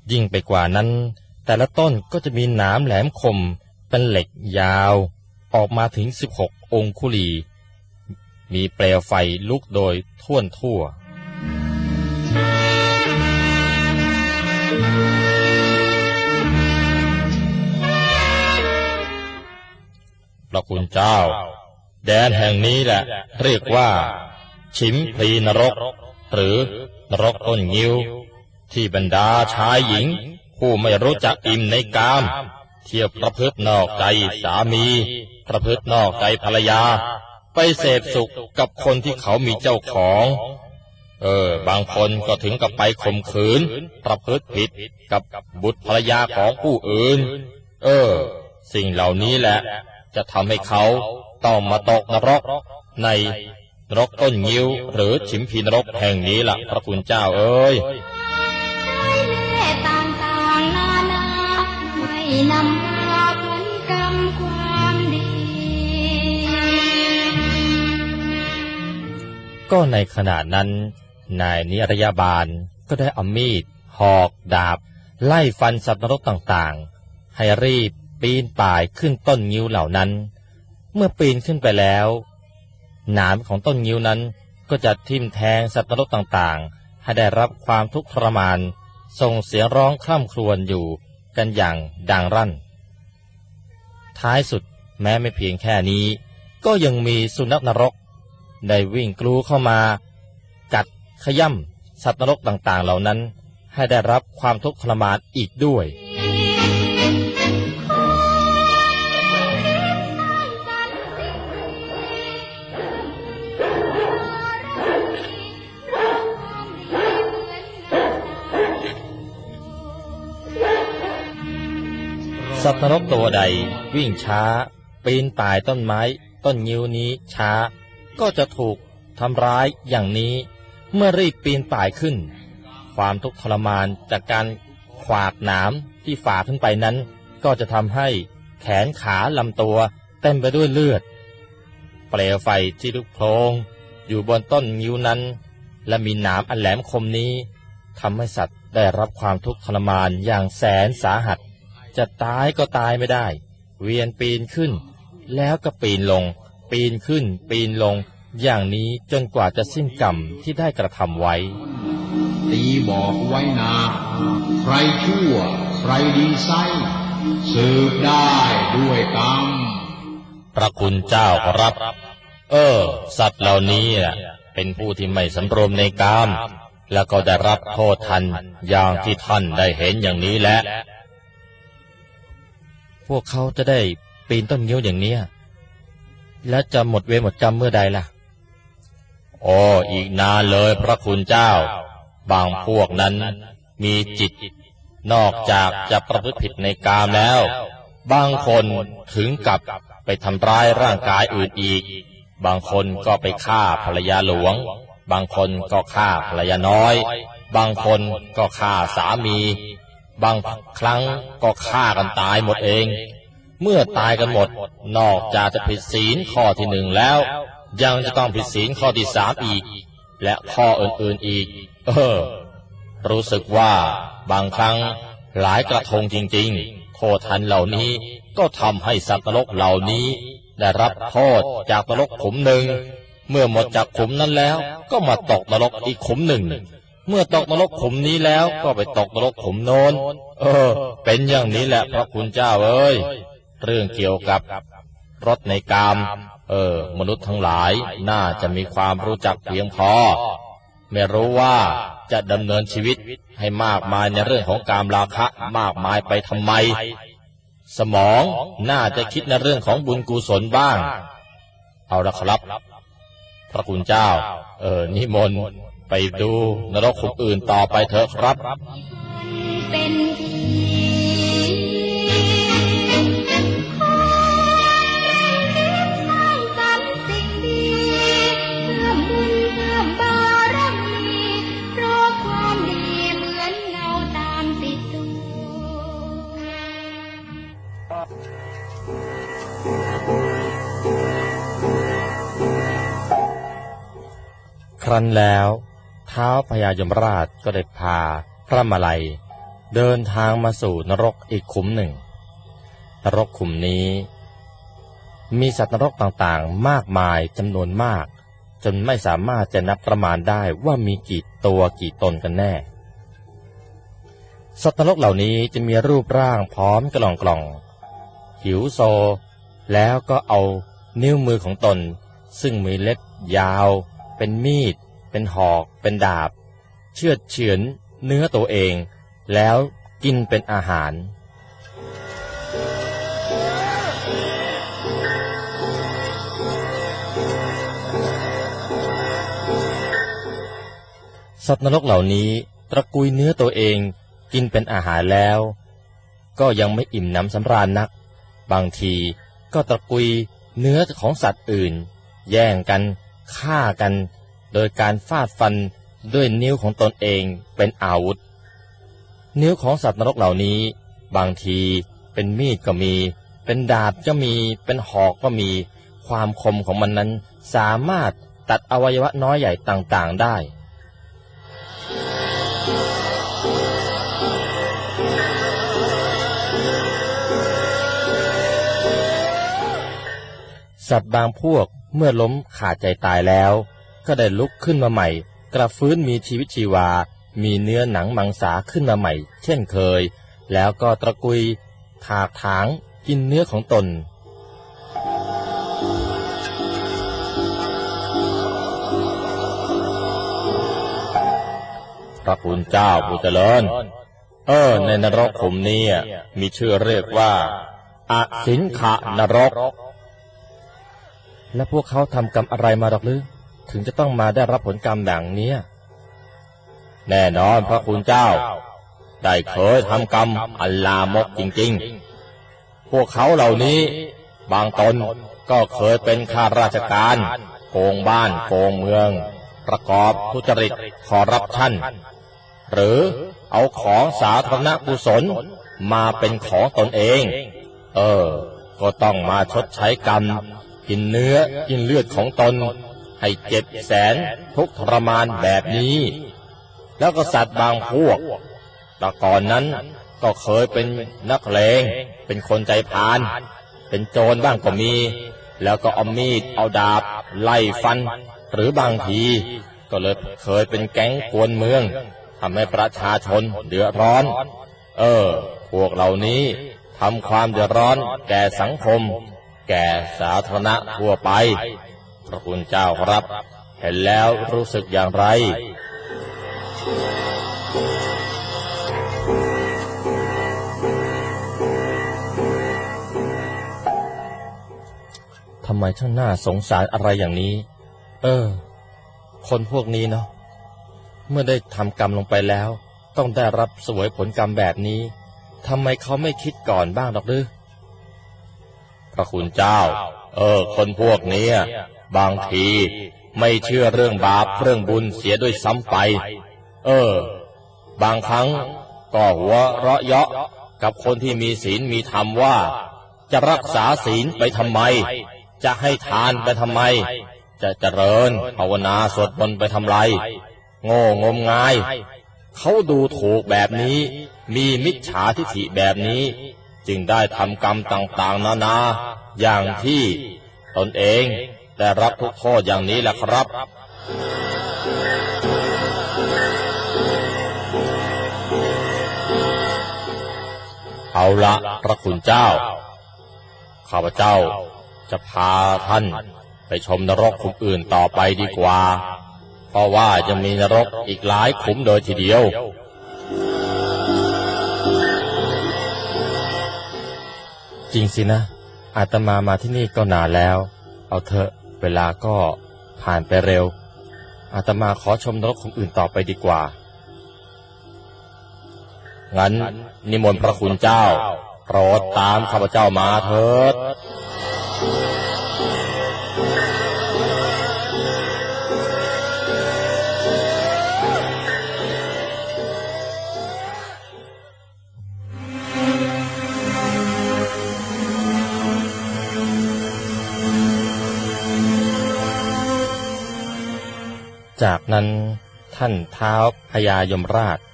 ยิ่งไปกว่านั้นแต่ละต้นก็จะมีหนามแหลมคมเป็นเหล็กยาวออกมาถึง16 องคุลีมีเปลวไฟลุกโดยท่วนทั่วพระคุณเจ้าแดนแห่งนี้แหละเรียกว่าฉิมพลีนรกหรือนรกต้นงิ้วที่บรรดาชายหญิงผู้ไม่รู้จักอิ่มในกามเที่ยวประพฤตินอกใจสามีประพฤตินอกใจภรรยาไปเสพสุขกับคนที่เขามีเจ้าของบางคนก็ถึงกับไปข่มขืนประพฤติผิดกับบุตรภรรยาของผู้อื่นสิ่งเหล่านี้แหละจะทำให้เขาต้องมาตกนรกในนรกต้นงิ้วหรือฉิมพีนรกแห่งนี้ล่ะพระคุณเจ้าเอ้ยต่างๆนานาไม่นำพาผลกรรมความดีก็ในขณะนั้นนายนิรยาบาลก็ได้เอามีดหอกดาบไล่ฟันสัตว์นรกต่างๆให้รีบปีนป่ายขึ้นต้นงิ้วเหล่านั้นเมื่อปีนขึ้นไปแล้วหนามของต้นงิ้วนั้นก็จะทิ่มแทงสัตว์นรกต่างๆให้ได้รับความทุกข์ทรมานส่งเสียงร้องคร่ำครวญอยู่กันอย่างดังรั่นท้ายสุดแม้ไม่เพียงแค่นี้ก็ยังมีสุนัขนรกได้วิ่งกรูเข้ามากัดขย่ำสัตว์นรกต่างๆเหล่านั้นให้ได้รับความทุกข์ทรมานอีกด้วยสัตว์นรกตัวใดวิ่งช้าปีนป่ายต้นไม้ต้นงิ้วนี้ช้าก็จะถูกทำร้ายอย่างนี้เมื่อรีบปีนป่ายขึ้นความทุกข์ทรมานจากการขวากหนามที่ฝ่าขึ้นไปนั้นก็จะทำให้แขนขาลำตัวเต็มไปด้วยเลือดเปลวไฟที่ลุกโผล่อยู่บนต้นงิ้วนั้นและมีหนามอันแหลมคมนี้ทำให้สัตว์ได้รับความทุกข์ทรมานอย่างแสนสาหัสจะตายก็ตายไม่ได้เวียนปีนขึ้นแล้วก็ปีนลงปีนขึ้นปีนลงอย่างนี้จนกว่าจะสิ้นกรรมที่ได้กระทำไว้ตีบอกไว้นาใครชั่วใครดีไซสืบได้ด้วยกรรมพระคุณเจ้าครับสัตว์เหล่านี้เป็นผู้ที่ไม่สำรวมในกามแล้วก็ได้รับโทษทันอย่างที่ท่านได้เห็นอย่างนี้แหละพวกเขาจะได้ปีนต้นงิ้วอย่างนี้และจะหมดเวรหมดกรรมเมื่อใดล่ะอีกนานเลยพระคุณเจ้าบางพวกนั้นมีจิตนอกจากจะประพฤติผิดในกามแล้วบางคนถึงกับไปทำร้ายร่างกายอื่นอีกบางคนก็ไปฆ่าภรรยาหลวงบางคนก็ฆ่าภรรยาน้อยบางคนก็ฆ่าสามีบางครั้งก็ฆ่ากันตายหมดเองเมื่อตายกันหมดนอกจากจะผิดศีลข้อที่ 1แล้วยังจะต้องผิดศีลข้อที่ 3อีกและข้ออื่นๆอีกรู้สึกว่าบางครั้งหลายกระทงจริงๆโทษทันเหล่านี้ก็ทำให้สัตว์นรกเหล่านี้ได้รับโทษจากนรกขุมหนึ่งเมื่อหมดจากขุมนั้นแล้วก็มาตกนรกอีกขุมหนึ่งเมื่อตกนรกขุมนี้แล้วก็ไปตกนรกขุมโน้นเป็นอย่างนี้แหละพระคุณเจ้าเอ้ยเรื่องเกี่ยวกับรสในกามมนุษย์ทั้งหลายน่าจะมีความรู้จักเพียงพอไม่รู้ว่าจะดำเนินชีวิตให้มากมายในเรื่องของกามราคะมากมายไปทำไมสมองน่าจะคิดในเรื่องของบุญกุศลบ้างเอาละครับพระคุณเจ้านิมนต์ไปดูนรกขุมอื่นต่อไปเถอะครับเป็นครั้นแล้วท้าวพญายมราชก็ได้พาพระมาลัยเดินทางมาสู่นรกอีกขุมหนึ่งนรกขุมนี้มีสัตว์นรกต่างๆมากมายจำนวนมากจนไม่สามารถจะนับประมาณได้ว่ามีกี่ตัวกี่ตนกันแน่สัตว์นรกเหล่านี้จะมีรูปร่างพร้อมกล่องหิวโซแล้วก็เอานิ้วมือของตนซึ่งมีเล็บยาวเป็นมีดเป็นหอกเป็นดาบเชือดเฉือนเนื้อตัวเองแล้วกินเป็นอาหารสัตว์นรกเหล่านี้ตระกุยเนื้อตัวเองกินเป็นอาหารแล้วก็ยังไม่อิ่มหนำสำราญนักบางทีก็ตระกุยเนื้อของสัตว์อื่นแย่งกันฆ่ากันโดยการฟาดฟันด้วยนิ้วของตนเองเป็นอาวุธนิ้วของสัตว์นรกเหล่านี้บางทีเป็นมีดก็มีเป็นดาบก็มีเป็นหอกก็มีความคมของมันนั้นสามารถตัดอวัยวะน้อยใหญ่ต่างๆได้สัตว์บางพวกเมื่อล้มขาดใจตายแล้วก็ได้ลุกขึ้นมาใหม่กระฟื้นมีชีวิตชีวามีเนื้อหนังมังสาขึ้นมาใหม่เช่นเคยแล้วก็ตระกุยถากถางกินเนื้อของตนพระคุณเจ้าผู้เจริญในนรกขุมนี้มีชื่อเรียกว่าอสินขนรกและพวกเขาทำกรรมอะไรมาหรอกหรือถึงจะต้องมาได้รับผลกรรมอย่างนี้แน่นอนพระคุณเจ้าได้เคยทำกรรมอันลามกจริงๆพวกเขาเหล่านี้บางตนก็เคยเป็นข้าราชการโกงบ้านโกงเมืองประกอบทุจริตคอร์รัปชันหรือเอาของสาธารณกุศลมาเป็นของตนเองก็ต้องมาชดใช้กรรมกินเนื้อกินเลือดของตนให้เจ็บแสนทุกข์ทรมานแบบนี้แล้วก็สัตว์บางพวกแต่ก่อนนั้นก็เคยเป็นนักเลงเป็นคนใจพาลเป็นโจรบ้างก็มีแล้วก็เอามีดเอาดาบไล่ฟันหรือบางทีก็เลยเคยเป็นแก๊งกวนเมืองทำให้ประชาชนเดือดร้อนพวกเหล่านี้ทำความเดือดร้อนแก่สังคมแก่สาธารณะทั่วไปพระคุณเจ้าครับเห็นแล้วรู้สึกอย่างไรทำไมช่างน่าสงสารอะไรอย่างนี้คนพวกนี้เนาะเมื่อได้ทำกรรมลงไปแล้วต้องได้รับเสวยผลกรรมแบบนี้ทำไมเขาไม่คิดก่อนบ้างหรอกหรือพระคุณเจ้าคนพวกนี้บางทีไม่เชื่อเรื่องบาปเรื่องบุญเสียด้วยซ้ำไปบางครั้งก็หัวเราะเยาะกับคนที่มีศีลมีธรรมว่าจะรักษาศีลไปทำไมจะให้ทานไปทำไมจะเจริญภาวนาสวดมนต์ไปทำไรโง่งมงายเขาดูถูกแบบนี้มีมิจฉาทิฐิแบบนี้จึงได้ทำกรรมต่างๆนานาอย่างที่ตนเองได้รับทุกโทษอย่างนี้แหละครับเอาละพระคุณเจ้าข้าพเจ้าจะพาท่านไปชมนรกขุมอื่นต่อไปดีกว่าเพราะว่าจะมีนรกอีกหลายขุมโดยทีเดียวจริงสินะอาตมาที่นี่ก็นานแล้วเอาเถอะเวลาก็ผ่านไปเร็วอาตมาขอชมนรกขุมอื่นต่อไปดีกว่างั้นนิมนต์พระคุณเจ้าโปรดตามข้าพเจ้ามาเถิดจากนั้นท่านท้าวพญายมราช